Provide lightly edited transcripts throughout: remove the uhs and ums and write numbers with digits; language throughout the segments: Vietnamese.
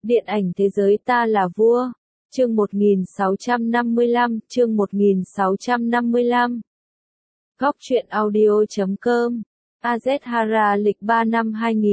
Điện ảnh thế giới ta là vua. Chương 1655, chương 1655. Góc truyện audio.com. Azhara lịch 3 năm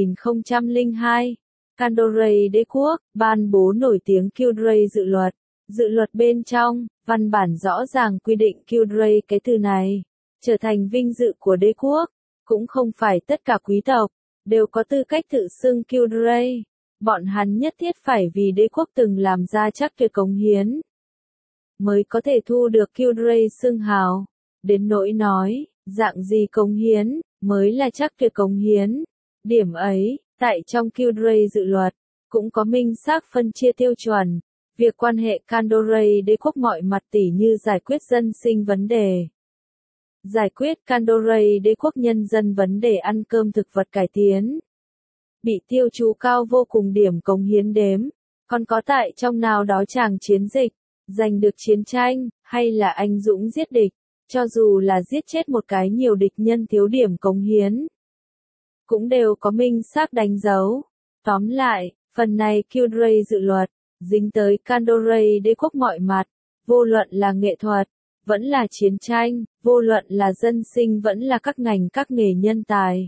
2002. Candoray đế quốc, ban bố nổi tiếng Qdray dự luật. Dự luật bên trong, văn bản rõ ràng quy định Qdray cái từ này, trở thành vinh dự của đế quốc. Cũng không phải tất cả quý tộc, đều có tư cách tự xưng Qdray. Bọn hắn nhất thiết phải vì đế quốc từng làm ra chắc tuyệt cống hiến, mới có thể thu được Qdray xưng hào. Đến nỗi nói, dạng gì cống hiến, mới là chắc tuyệt cống hiến. Điểm ấy, tại trong Qdray dự luật, cũng có minh xác phân chia tiêu chuẩn. Việc quan hệ Candoray đế quốc mọi mặt tỉ như giải quyết dân sinh vấn đề. Giải quyết Candoray đế quốc nhân dân vấn đề ăn cơm thực vật cải tiến. Bị tiêu chú cao vô cùng điểm cống hiến đếm, còn có tại trong nào đó tràng chiến dịch, giành được chiến tranh, hay là anh dũng giết địch, cho dù là giết chết một cái nhiều địch nhân thiếu điểm cống hiến, cũng đều có minh xác đánh dấu. Tóm lại, phần này Qdray dự luật, dính tới Candoray đế quốc mọi mặt, vô luận là nghệ thuật, vẫn là chiến tranh, vô luận là dân sinh vẫn là các ngành các nghề nhân tài.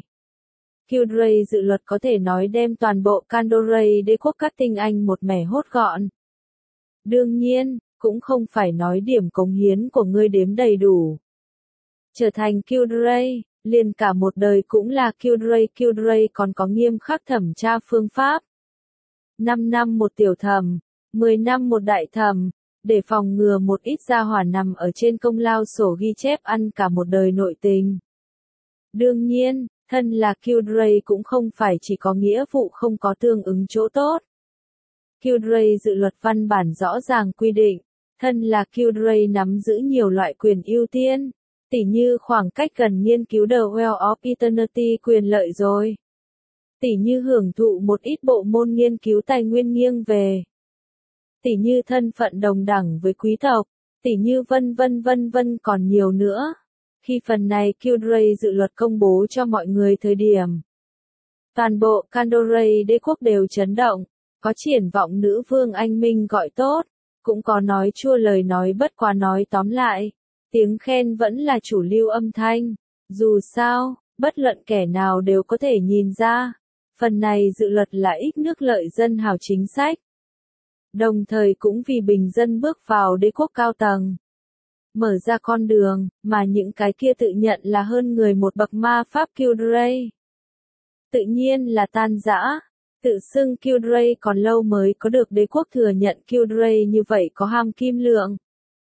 Qdray dự luật có thể nói đem toàn bộ Candoray đế quốc các tinh anh một mẻ hốt gọn. Đương nhiên, cũng không phải nói điểm cống hiến của ngươi đếm đầy đủ. Trở thành Qdray, liền cả một đời cũng là Qdray. Qdray còn có nghiêm khắc thẩm tra phương pháp. 5 năm một tiểu thẩm, 10 năm một đại thẩm, để phòng ngừa một ít gia hỏa nằm ở trên công lao sổ ghi chép ăn cả một đời nội tình. Đương nhiên, thân là Qdray cũng không phải chỉ có nghĩa vụ không có tương ứng chỗ tốt. Qdray dự luật văn bản rõ ràng quy định, thân là Qdray nắm giữ nhiều loại quyền ưu tiên, tỉ như khoảng cách gần nghiên cứu The Well of Eternity quyền lợi rồi. Tỉ như hưởng thụ một ít bộ môn nghiên cứu tài nguyên nghiêng về. Tỉ như thân phận đồng đẳng với quý tộc, tỉ như vân vân còn nhiều nữa. Khi phần này Qdray dự luật công bố cho mọi người thời điểm, toàn bộ Candoray đế quốc đều chấn động, có triển vọng nữ vương anh minh gọi tốt, cũng có nói chua lời nói bất quá nói tóm lại, tiếng khen vẫn là chủ lưu âm thanh. Dù sao, bất luận kẻ nào đều có thể nhìn ra, phần này dự luật là ích nước lợi dân hào chính sách. Đồng thời cũng vì bình dân bước vào đế quốc cao tầng, mở ra con đường, mà những cái kia tự nhận là hơn người một bậc ma pháp Qdray, tự nhiên là tan rã. Tự xưng Qdray còn lâu mới có được đế quốc thừa nhận Qdray như vậy có ham kim lượng.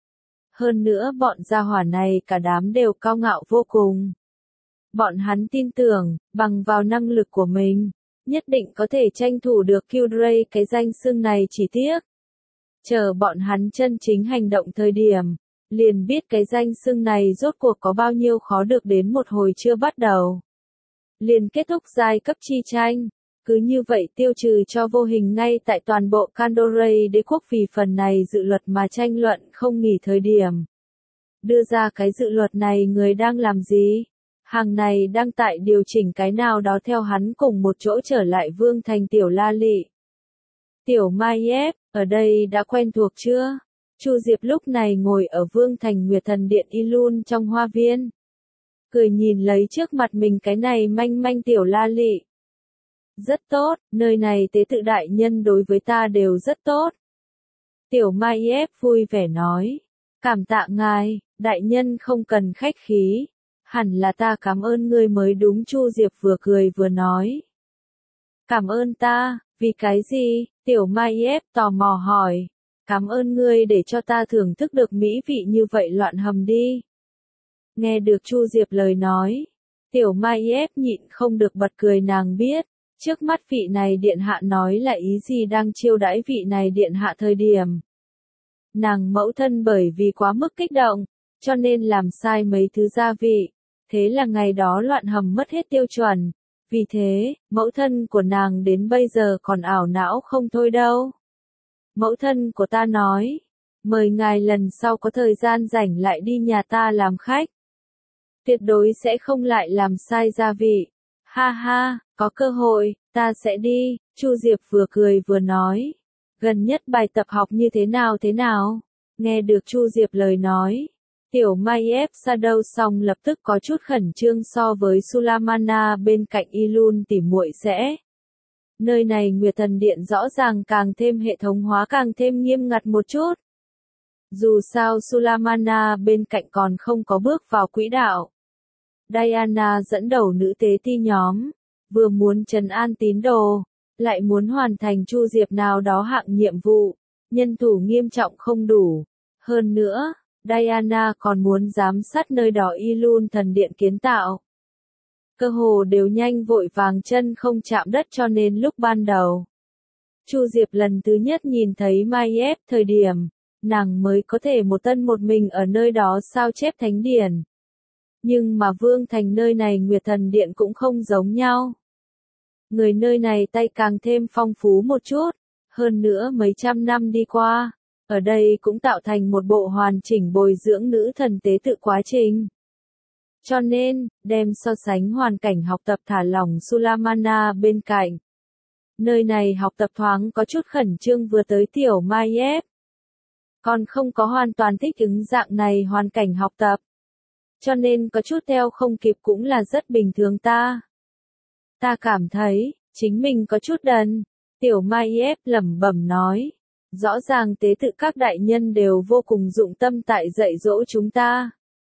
Hơn nữa bọn gia hỏa này cả đám đều cao ngạo vô cùng. Bọn hắn tin tưởng, bằng vào năng lực của mình, nhất định có thể tranh thủ được Qdray cái danh xưng này, chỉ tiếc. Chờ bọn hắn chân chính hành động thời điểm, liền biết cái danh xưng này rốt cuộc có bao nhiêu khó được đến một hồi chưa bắt đầu. Liền kết thúc giai cấp chi tranh, cứ như vậy tiêu trừ cho vô hình ngay tại toàn bộ Candoray đế quốc vì phần này dự luật mà tranh luận không nghỉ thời điểm. Đưa ra cái dự luật này người đang làm gì? Hàng này đang tại điều chỉnh cái nào đó theo hắn cùng một chỗ trở lại vương thành Tiểu La Lị. Tiểu Maiev, ở đây đã quen thuộc chưa? Chu Diệp lúc này ngồi ở vương thành Nguyệt Thần Điện Ilun trong hoa viên, cười nhìn lấy trước mặt mình cái này manh manh Tiểu La Lị. Rất tốt, nơi này tế tự đại nhân đối với ta đều rất tốt. Tiểu Maiev vui vẻ nói. Cảm tạ ngài, đại nhân không cần khách khí. Hẳn là ta cảm ơn ngươi mới đúng. Chu Diệp vừa cười vừa nói. Cảm ơn ta, vì cái gì? Tiểu Maiev tò mò hỏi. Cảm ơn ngươi để cho ta thưởng thức được mỹ vị như vậy loạn hầm đi. Nghe được Chu Diệp lời nói, Tiểu Maiev nhịn không được bật cười. Nàng biết, trước mắt vị này điện hạ nói là ý gì đang chiêu đãi vị này điện hạ thời điểm. Nàng mẫu thân bởi vì quá mức kích động, cho nên làm sai mấy thứ gia vị, thế là ngày đó loạn hầm mất hết tiêu chuẩn. Vì thế, mẫu thân của nàng đến bây giờ còn ảo não không thôi đâu. Mẫu thân của ta nói, mời ngài lần sau có thời gian rảnh lại đi nhà ta làm khách. Tuyệt đối sẽ không lại làm sai gia vị. Ha ha, có cơ hội, ta sẽ đi. Chu Diệp vừa cười vừa nói. Gần nhất bài tập học như thế nào? Nghe được Chu Diệp lời nói. Tiểu Mai ép Shadow xong lập tức có chút khẩn trương so với Sulamana bên cạnh Ilun tỉ muội sẽ. Nơi này Nguyệt Thần Điện rõ ràng càng thêm hệ thống hóa càng thêm nghiêm ngặt một chút. Dù sao Sulamana bên cạnh còn không có bước vào quỹ đạo. Diana dẫn đầu nữ tế ti nhóm, vừa muốn trấn an tín đồ, lại muốn hoàn thành Chu Diệp nào đó hạng nhiệm vụ, nhân thủ nghiêm trọng không đủ. Hơn nữa, Diana còn muốn giám sát nơi đó Ilun thần điện kiến tạo. Cơ hồ đều nhanh vội vàng chân không chạm đất cho nên lúc ban đầu. Chu Diệp lần thứ nhất nhìn thấy Mai ép thời điểm, nàng mới có thể một thân một mình ở nơi đó sao chép thánh điển. Nhưng mà Vương Thành nơi này Nguyệt Thần Điện cũng không giống nhau. Người nơi này tay càng thêm phong phú một chút, hơn nữa mấy trăm năm đi qua, ở đây cũng tạo thành một bộ hoàn chỉnh bồi dưỡng nữ thần tế tự quá trình. Cho nên, đem so sánh hoàn cảnh học tập thả lỏng Sulamana bên cạnh. Nơi này học tập thoáng có chút khẩn trương vừa tới tiểu Mai ép. Còn không có hoàn toàn thích ứng dạng này hoàn cảnh học tập. Cho nên có chút theo không kịp cũng là rất bình thường ta. Ta cảm thấy, chính mình có chút đần. Tiểu Mai ép lẩm bẩm nói. Rõ ràng tế tự các đại nhân đều vô cùng dụng tâm tại dạy dỗ chúng ta.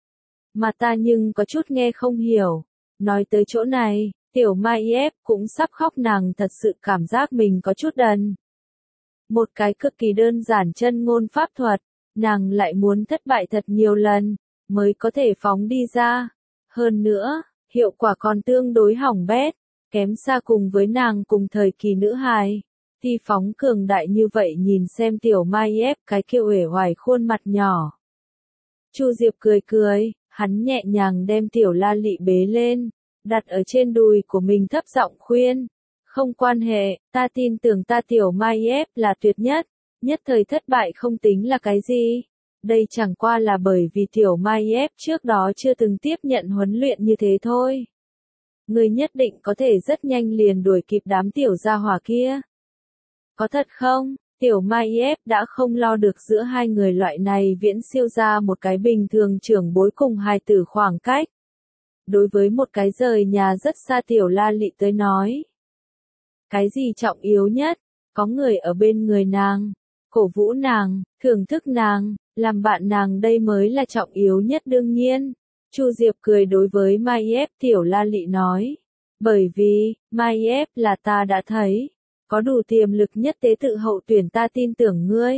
Mà ta nhưng có chút nghe không hiểu. Nói tới chỗ này, tiểu Mai ép cũng sắp khóc nàng thật sự cảm giác mình có chút đần. Một cái cực kỳ đơn giản chân ngôn pháp thuật, nàng lại muốn thất bại thật nhiều lần, mới có thể phóng đi ra. Hơn nữa, hiệu quả còn tương đối hỏng bét, kém xa cùng với nàng cùng thời kỳ nữ hài. Ti phóng cường đại như vậy nhìn xem tiểu Mai ép cái kia uể oải khuôn mặt nhỏ. Chu Diệp cười cười, hắn nhẹ nhàng đem tiểu La Lị bế lên, đặt ở trên đùi của mình thấp giọng khuyên. Không quan hệ, ta tin tưởng ta tiểu Mai ép là tuyệt nhất, nhất thời thất bại không tính là cái gì. Đây chẳng qua là bởi vì tiểu Mai ép trước đó chưa từng tiếp nhận huấn luyện như thế thôi. Người nhất định có thể rất nhanh liền đuổi kịp đám tiểu gia hỏa kia. Có thật không? Tiểu Mai ép đã không lo được giữa hai người loại này viễn siêu ra một cái bình thường trưởng bối cùng hài tử khoảng cách. Đối với một cái rời nhà rất xa tiểu La Lị tới nói. Cái gì trọng yếu nhất? Có người ở bên người nàng, cổ vũ nàng, thưởng thức nàng, làm bạn nàng đây mới là trọng yếu nhất đương nhiên. Chu Diệp cười đối với Mai ép tiểu La Lị nói. Bởi vì, Mai ép là ta đã thấy. Có đủ tiềm lực nhất tế tự hậu tuyển ta tin tưởng ngươi.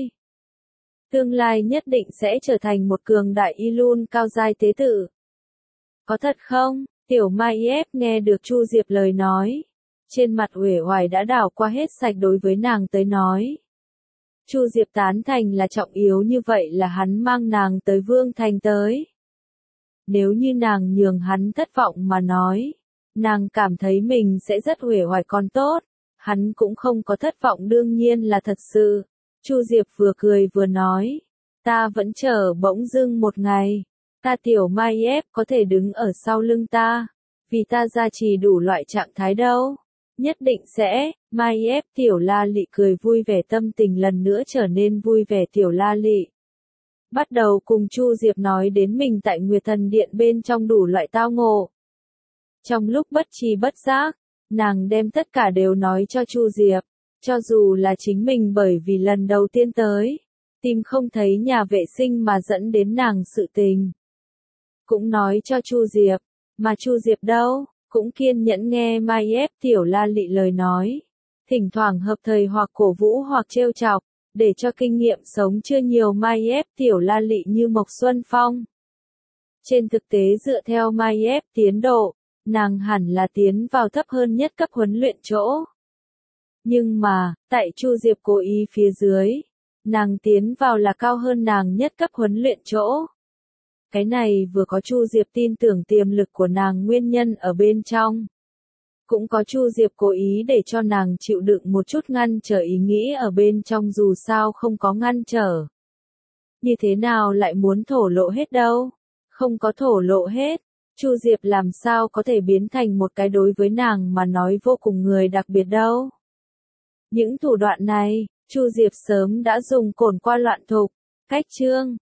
Tương lai nhất định sẽ trở thành một cường đại Ilun cao giai tế tự. Có thật không? Tiểu Mai ép nghe được Chu Diệp lời nói. Trên mặt uể oải đã đảo qua hết sạch đối với nàng tới nói. Chu Diệp tán thành là trọng yếu như vậy là hắn mang nàng tới Vương Thành tới. Nếu như nàng nhường hắn thất vọng mà nói, nàng cảm thấy mình sẽ rất uể oải còn tốt. Hắn cũng không có thất vọng đương nhiên là thật sự. Chu Diệp vừa cười vừa nói. Ta vẫn chờ bỗng dưng một ngày. Ta tiểu Mai ép có thể đứng ở sau lưng ta. Vì ta gia trì đủ loại trạng thái đâu. Nhất định sẽ. Mai ép tiểu La Lị cười vui vẻ tâm tình lần nữa trở nên vui vẻ tiểu La Lị. Bắt đầu cùng Chu Diệp nói đến mình tại Nguyệt Thần Điện bên trong đủ loại tao ngộ. Trong lúc bất tri bất giác. Nàng đem tất cả đều nói cho Chu Diệp, cho dù là chính mình bởi vì lần đầu tiên tới, tìm không thấy nhà vệ sinh mà dẫn đến nàng sự tình. Cũng nói cho Chu Diệp, mà Chu Diệp đâu, cũng kiên nhẫn nghe Mai ép tiểu La Lị lời nói. Thỉnh thoảng hợp thời hoặc cổ vũ hoặc trêu chọc, để cho kinh nghiệm sống chưa nhiều Mai ép tiểu La Lị như Mộc Xuân Phong. Trên thực tế dựa theo Mai ép tiến độ, nàng hẳn là tiến vào thấp hơn nhất cấp huấn luyện chỗ. Nhưng mà, tại Chu Diệp cố ý phía dưới, nàng tiến vào là cao hơn nàng nhất cấp huấn luyện chỗ. Cái này vừa có Chu Diệp tin tưởng tiềm lực của nàng nguyên nhân ở bên trong. Cũng có Chu Diệp cố ý để cho nàng chịu đựng một chút ngăn trở ý nghĩ ở bên trong dù sao không có ngăn trở. Như thế nào lại muốn thổ lộ hết đâu? Không có thổ lộ hết. Chu Diệp làm sao có thể biến thành một cái đối với nàng mà nói vô cùng người đặc biệt đâu. Những thủ đoạn này, Chu Diệp sớm đã dùng cồn qua loạn thục. Cách chương